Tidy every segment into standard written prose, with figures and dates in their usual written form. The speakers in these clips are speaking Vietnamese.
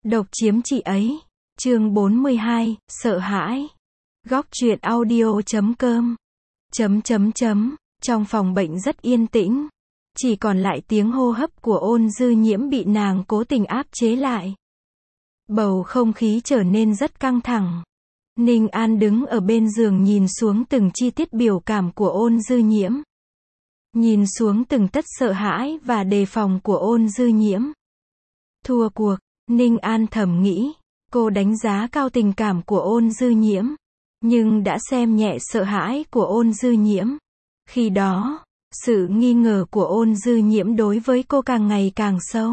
Độc chiếm chị ấy. Chương 42, sợ hãi. Góc truyện audio.com. Trong phòng bệnh rất yên tĩnh. Chỉ còn lại tiếng hô hấp của Ôn Dư Nhiễm bị nàng cố tình áp chế lại. Bầu không khí trở nên rất căng thẳng. Ninh An đứng ở bên giường nhìn xuống từng chi tiết biểu cảm của Ôn Dư Nhiễm. Nhìn xuống từng tất sợ hãi và đề phòng của Ôn Dư Nhiễm. Thua cuộc, Ninh An thầm nghĩ. Cô đánh giá cao tình cảm của Ôn Dư Nhiễm, nhưng đã xem nhẹ sợ hãi của Ôn Dư Nhiễm. Khi đó, sự nghi ngờ của Ôn Dư Nhiễm đối với cô càng ngày càng sâu.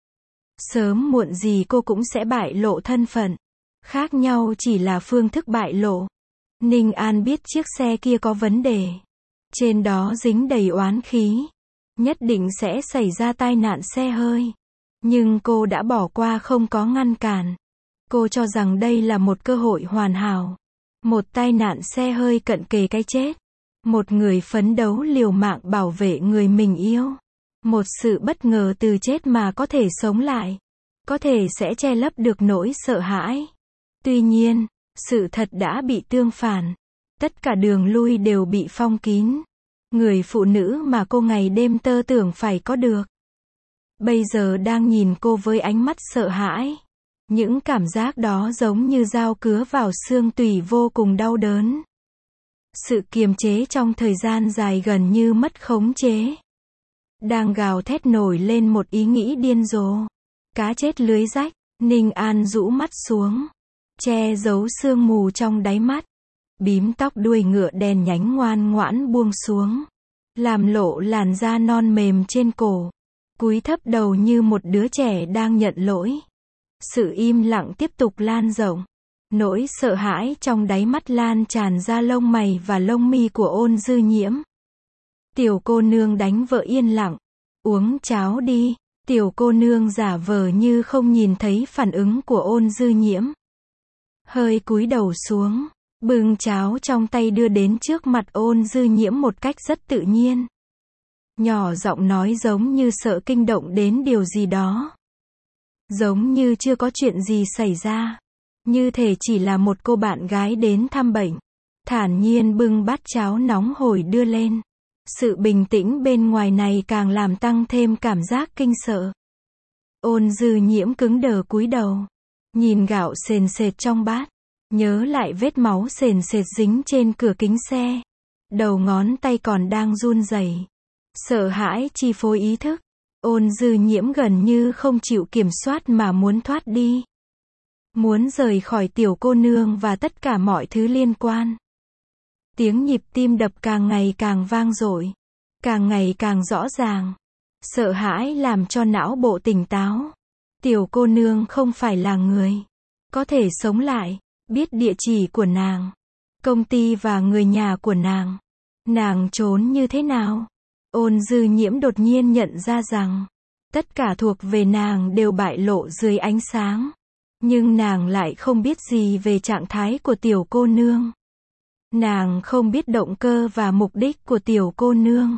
Sớm muộn gì cô cũng sẽ bại lộ thân phận. Khác nhau chỉ là phương thức bại lộ. Ninh An biết chiếc xe kia có vấn đề. Trên đó dính đầy oán khí. Nhất định sẽ xảy ra tai nạn xe hơi. Nhưng cô đã bỏ qua không có ngăn cản. Cô cho rằng đây là một cơ hội hoàn hảo. Một tai nạn xe hơi cận kề cái chết. Một người phấn đấu liều mạng bảo vệ người mình yêu. Một sự bất ngờ từ chết mà có thể sống lại. Có thể sẽ che lấp được nỗi sợ hãi. Tuy nhiên, sự thật đã bị tương phản. Tất cả đường lui đều bị phong kín. Người phụ nữ mà cô ngày đêm tơ tưởng phải có được. Bây giờ đang nhìn cô với ánh mắt sợ hãi. Những cảm giác đó giống như dao cứa vào xương tủy vô cùng đau đớn. Sự kiềm chế trong thời gian dài gần như mất khống chế. Đang gào thét nổi lên một ý nghĩ điên rồ. Cá chết lưới rách, Ninh An rũ mắt xuống. Che giấu sương mù trong đáy mắt. Bím tóc đuôi ngựa đen nhánh ngoan ngoãn buông xuống. Làm lộ làn da non mềm trên cổ. Cúi thấp đầu như một đứa trẻ đang nhận lỗi. Sự im lặng tiếp tục lan rộng. Nỗi sợ hãi trong đáy mắt lan tràn ra lông mày và lông mi của Ôn Dư Nhiễm. Tiểu cô nương đánh vợ yên lặng. Uống cháo đi. Tiểu cô nương giả vờ như không nhìn thấy phản ứng của Ôn Dư Nhiễm. Hơi cúi đầu xuống. Bưng cháo trong tay đưa đến trước mặt Ôn Dư Nhiễm một cách rất tự nhiên. Nhỏ giọng nói giống như sợ kinh động đến điều gì đó. Giống như chưa có chuyện gì xảy ra. Như thể chỉ là một cô bạn gái đến thăm bệnh. Thản nhiên bưng bát cháo nóng hổi đưa lên. Sự bình tĩnh bên ngoài này càng làm tăng thêm cảm giác kinh sợ. Ôn Dư Nhiễm cứng đờ cúi đầu. Nhìn gạo sền sệt trong bát. Nhớ lại vết máu sền sệt dính trên cửa kính xe. Đầu ngón tay còn đang run rẩy. Sợ hãi chi phối ý thức. Ôn Dư Nhiễm gần như không chịu kiểm soát mà muốn thoát đi. Muốn rời khỏi tiểu cô nương và tất cả mọi thứ liên quan. Tiếng nhịp tim đập càng ngày càng vang dội. Càng ngày càng rõ ràng. Sợ hãi làm cho não bộ tỉnh táo. Tiểu cô nương không phải là người. Có thể sống lại. Biết địa chỉ của nàng. Công ty và người nhà của nàng. Nàng trốn như thế nào? Ôn Dư Nhiễm đột nhiên nhận ra rằng. Tất cả thuộc về nàng đều bại lộ dưới ánh sáng. Nhưng nàng lại không biết gì về trạng thái của tiểu cô nương. Nàng không biết động cơ và mục đích của tiểu cô nương.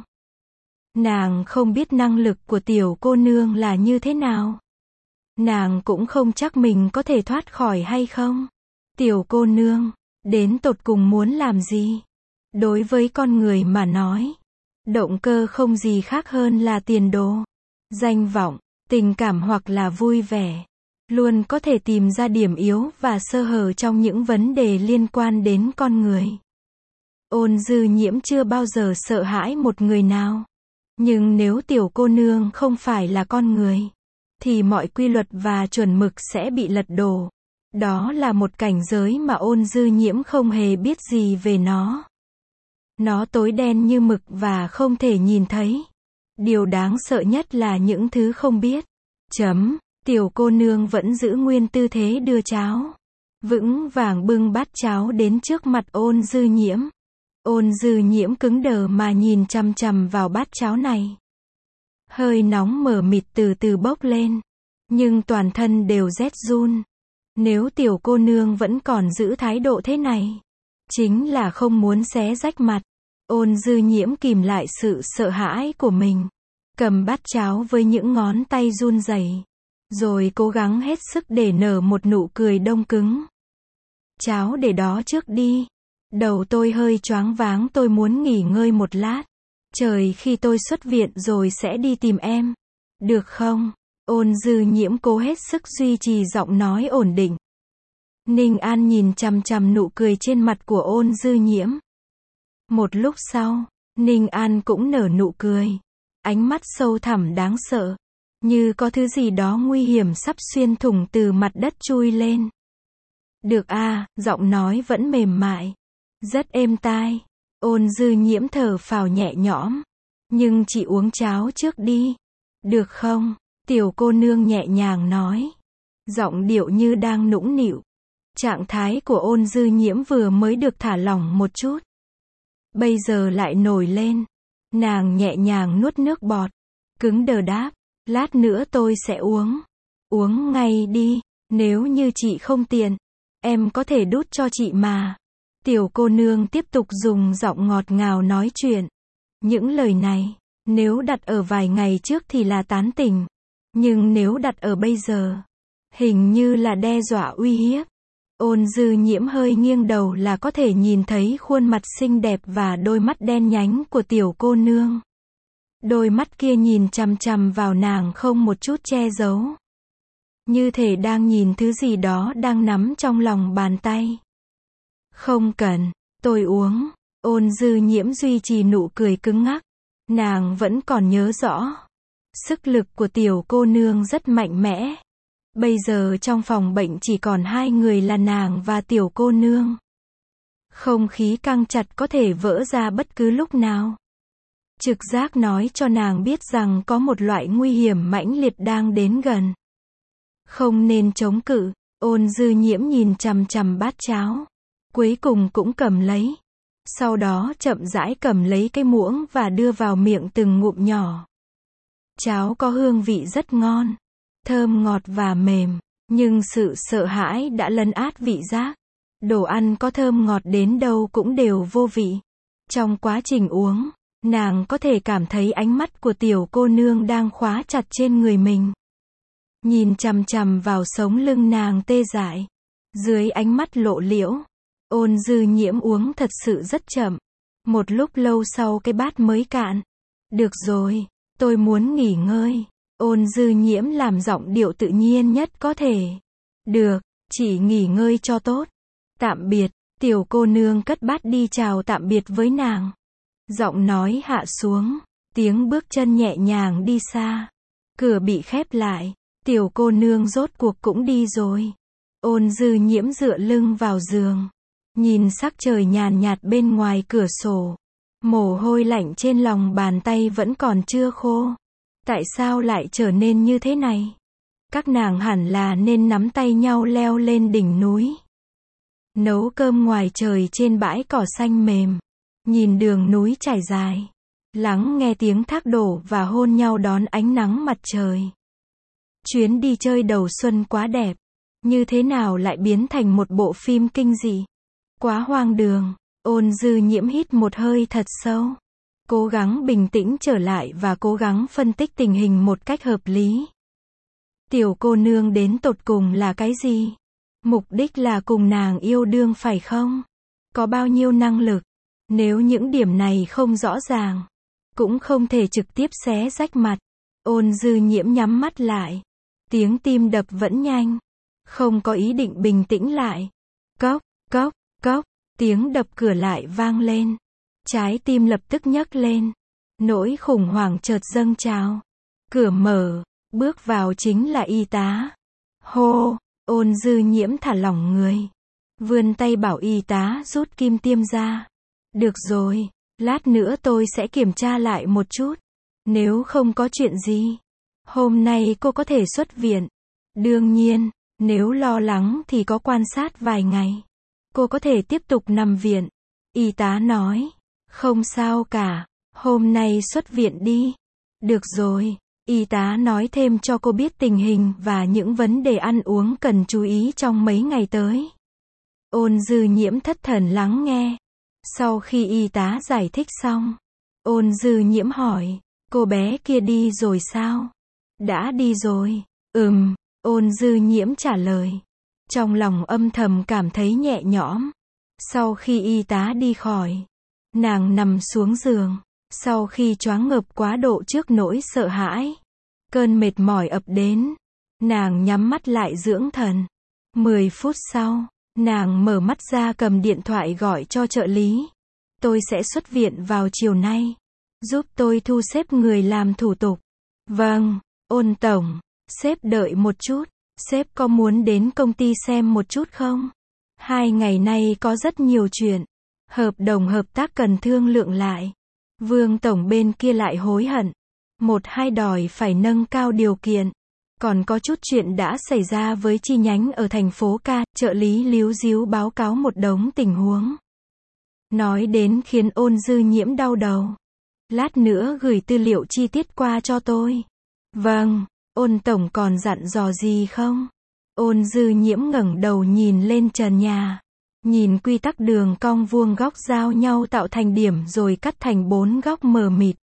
Nàng không biết năng lực của tiểu cô nương là như thế nào. Nàng cũng không chắc mình có thể thoát khỏi hay không. Tiểu cô nương, đến tột cùng muốn làm gì? Đối với con người mà nói, động cơ không gì khác hơn là tiền đồ, danh vọng, tình cảm hoặc là vui vẻ. Luôn có thể tìm ra điểm yếu và sơ hở trong những vấn đề liên quan đến con người. Ôn Dư Nhiễm chưa bao giờ sợ hãi một người nào. Nhưng nếu tiểu cô nương không phải là con người, thì mọi quy luật và chuẩn mực sẽ bị lật đổ. Đó là một cảnh giới mà Ôn Dư Nhiễm không hề biết gì về nó. Nó tối đen như mực và không thể nhìn thấy. Điều đáng sợ nhất là những thứ không biết. Tiểu cô nương vẫn giữ nguyên tư thế đưa cháo. Vững vàng bưng bát cháo đến trước mặt Ôn Dư Nhiễm. Ôn Dư Nhiễm cứng đờ mà nhìn chằm chằm vào bát cháo này. Hơi nóng mờ mịt từ từ bốc lên. Nhưng toàn thân đều rét run. Nếu tiểu cô nương vẫn còn giữ thái độ thế này, chính là không muốn xé rách mặt. Ôn Dư Nhiễm kìm lại sự sợ hãi của mình. Cầm bát cháo với những ngón tay run rẩy. rồi cố gắng hết sức để nở một nụ cười đông cứng. Cháu để đó trước đi. Đầu tôi hơi choáng váng, tôi muốn nghỉ ngơi một lát. Trời, khi tôi xuất viện rồi sẽ đi tìm em. Được không? Ôn Dư Nhiễm cố hết sức duy trì giọng nói ổn định. Ninh An nhìn chằm chằm nụ cười trên mặt của Ôn Dư Nhiễm. Một lúc sau, Ninh An cũng nở nụ cười. Ánh mắt sâu thẳm đáng sợ. Như có thứ gì đó nguy hiểm sắp xuyên thủng từ mặt đất chui lên. Được à, giọng nói vẫn mềm mại. Rất êm tai. Ôn Dư Nhiễm thở phào nhẹ nhõm. Nhưng chị uống cháo trước đi. Được không? Tiểu cô nương nhẹ nhàng nói. Giọng điệu như đang nũng nịu. Trạng thái của Ôn Dư Nhiễm vừa mới được thả lỏng một chút. Bây giờ lại nổi lên. Nàng nhẹ nhàng nuốt nước bọt. Cứng đờ đáp. Lát nữa tôi sẽ uống. Uống ngay đi. Nếu như chị không tiện, em có thể đút cho chị mà. Tiểu cô nương tiếp tục dùng giọng ngọt ngào nói chuyện. Những lời này, nếu đặt ở vài ngày trước thì là tán tỉnh. Nhưng nếu đặt ở bây giờ, hình như là đe dọa uy hiếp. Ôn Dư Nhiễm hơi nghiêng đầu là có thể nhìn thấy khuôn mặt xinh đẹp và đôi mắt đen nhánh của tiểu cô nương. Đôi mắt kia nhìn chằm chằm vào nàng không một chút che giấu. Như thể đang nhìn thứ gì đó đang nắm trong lòng bàn tay. Không cần, tôi uống. Ôn Dư Nhiễm duy trì nụ cười cứng ngắc. Nàng vẫn còn nhớ rõ. Sức lực của tiểu cô nương rất mạnh mẽ. Bây giờ trong phòng bệnh chỉ còn hai người là nàng và tiểu cô nương. Không khí căng chặt có thể vỡ ra bất cứ lúc nào. Trực giác nói cho nàng biết rằng có một loại nguy hiểm mãnh liệt đang đến gần. Không nên chống cự. Ôn Dư Nhiễm nhìn chằm chằm bát cháo. Cuối cùng cũng cầm lấy. Sau đó chậm rãi cầm lấy cái muỗng và đưa vào miệng từng ngụm nhỏ. Cháo có hương vị rất ngon. Thơm ngọt và mềm. Nhưng sự sợ hãi đã lấn át vị giác. Đồ ăn có thơm ngọt đến đâu cũng đều vô vị. Trong quá trình uống, nàng có thể cảm thấy ánh mắt của tiểu cô nương đang khóa chặt trên người mình. Nhìn chằm chằm vào sống lưng nàng tê dại. Dưới ánh mắt lộ liễu, Ôn Dư Nhiễm uống thật sự rất chậm. Một lúc lâu sau cái bát mới cạn. Được rồi, tôi muốn nghỉ ngơi. Ôn Dư Nhiễm làm giọng điệu tự nhiên nhất có thể. Được, chỉ nghỉ ngơi cho tốt. Tạm biệt. Tiểu cô nương cất bát đi chào tạm biệt với nàng. Giọng nói hạ xuống. Tiếng bước chân nhẹ nhàng đi xa. Cửa bị khép lại. Tiểu cô nương rốt cuộc cũng đi rồi. Ôn Dư Nhiễm dựa lưng vào giường. Nhìn sắc trời nhàn nhạt bên ngoài cửa sổ. Mồ hôi lạnh trên lòng bàn tay vẫn còn chưa khô. Tại sao lại trở nên như thế này? Các nàng hẳn là nên nắm tay nhau leo lên đỉnh núi. Nấu cơm ngoài trời trên bãi cỏ xanh mềm. Nhìn đường núi trải dài. Lắng nghe tiếng thác đổ và hôn nhau đón ánh nắng mặt trời. Chuyến đi chơi đầu xuân quá đẹp. Như thế nào lại biến thành một bộ phim kinh dị? Quá hoang đường. Ôn Dư Nhiễm hít một hơi thật sâu. Cố gắng bình tĩnh trở lại và cố gắng phân tích tình hình một cách hợp lý. Tiểu cô nương đến tột cùng là cái gì? Mục đích là cùng nàng yêu đương phải không? Có bao nhiêu năng lực? Nếu những điểm này không rõ ràng, cũng không thể trực tiếp xé rách mặt. Ôn Dư Nhiễm nhắm mắt lại. Tiếng tim đập vẫn nhanh. Không có ý định bình tĩnh lại. Cốc, cốc, cốc. Tiếng đập cửa lại vang lên. Trái tim lập tức nhấc lên. Nỗi khủng hoảng chợt dâng trào. Cửa mở. Bước vào chính là y tá. Hô. Ôn Dư Nhiễm thả lỏng người. Vươn tay bảo y tá rút kim tiêm ra. Được rồi. Lát nữa tôi sẽ kiểm tra lại một chút. Nếu không có chuyện gì, hôm nay cô có thể xuất viện. Đương nhiên, nếu lo lắng thì có quan sát vài ngày. Cô có thể tiếp tục nằm viện. Y tá nói. Không sao cả. Hôm nay xuất viện đi. Được rồi. Y tá nói thêm cho cô biết tình hình và những vấn đề ăn uống cần chú ý trong mấy ngày tới. Ôn Dư Nhiễm thất thần lắng nghe. Sau khi y tá giải thích xong, Ôn Dư Nhiễm hỏi. Cô bé kia đi rồi sao? Đã đi rồi. Ôn Dư Nhiễm trả lời. Trong lòng âm thầm cảm thấy nhẹ nhõm. Sau khi y tá đi khỏi, nàng nằm xuống giường. Sau khi choáng ngợp quá độ trước nỗi sợ hãi, cơn mệt mỏi ập đến. Nàng nhắm mắt lại dưỡng thần. 10 phút sau, nàng mở mắt ra cầm điện thoại gọi cho trợ lý. Tôi sẽ xuất viện vào chiều nay. Giúp tôi thu xếp người làm thủ tục. Vâng, Ôn tổng. Sếp đợi một chút. Sếp có muốn đến công ty xem một chút không? 2 ngày nay có rất nhiều chuyện. Hợp đồng hợp tác cần thương lượng lại. Vương tổng bên kia lại hối hận. 1-2 đòi phải nâng cao điều kiện. Còn có chút chuyện đã xảy ra với chi nhánh ở thành phố Ca, trợ lý líu díu báo cáo một đống tình huống. Nói đến khiến Ôn Dư Nhiễm đau đầu. Lát nữa gửi tư liệu chi tiết qua cho tôi. Vâng, Ôn tổng còn dặn dò gì không? Ôn Dư Nhiễm ngẩng đầu nhìn lên trần nhà. Nhìn quy tắc đường cong vuông góc giao nhau tạo thành điểm rồi cắt thành 4 góc mờ mịt.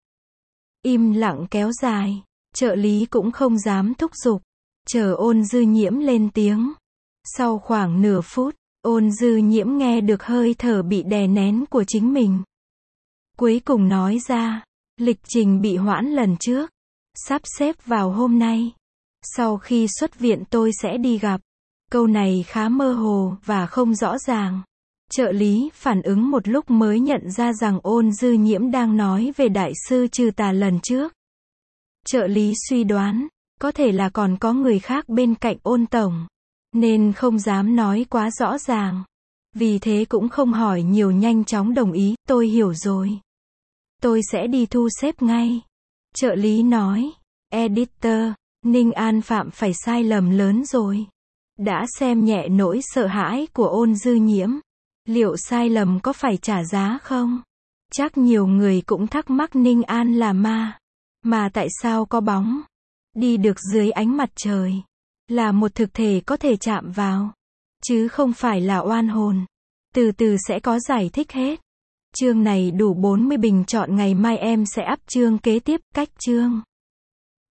Im lặng kéo dài. Trợ lý cũng không dám thúc giục. Chờ Ôn Dư Nhiễm lên tiếng. Sau khoảng nửa phút, Ôn Dư Nhiễm nghe được hơi thở bị đè nén của chính mình. Cuối cùng nói ra, lịch trình bị hoãn lần trước. Sắp xếp vào hôm nay. Sau khi xuất viện tôi sẽ đi gặp. Câu này khá mơ hồ và không rõ ràng. Trợ lý phản ứng một lúc mới nhận ra rằng Ôn Dư Nhiễm đang nói về đại sư trừ tà lần trước. Trợ lý suy đoán, có thể là còn có người khác bên cạnh Ôn tổng, nên không dám nói quá rõ ràng. Vì thế cũng không hỏi nhiều, nhanh chóng đồng ý, tôi hiểu rồi. Tôi sẽ đi thu xếp ngay. Trợ lý nói, editor, Ninh An phạm phải sai lầm lớn rồi. Đã xem nhẹ nỗi sợ hãi của Ôn Dư Nhiễm. Liệu sai lầm có phải trả giá không? Chắc nhiều người cũng thắc mắc Ninh An là ma. Mà tại sao có bóng? Đi được dưới ánh mặt trời. Là một thực thể có thể chạm vào. Chứ không phải là oan hồn. Từ từ sẽ có giải thích hết. Chương này đủ 40 bình chọn, ngày mai em sẽ up chương kế tiếp, cách chương.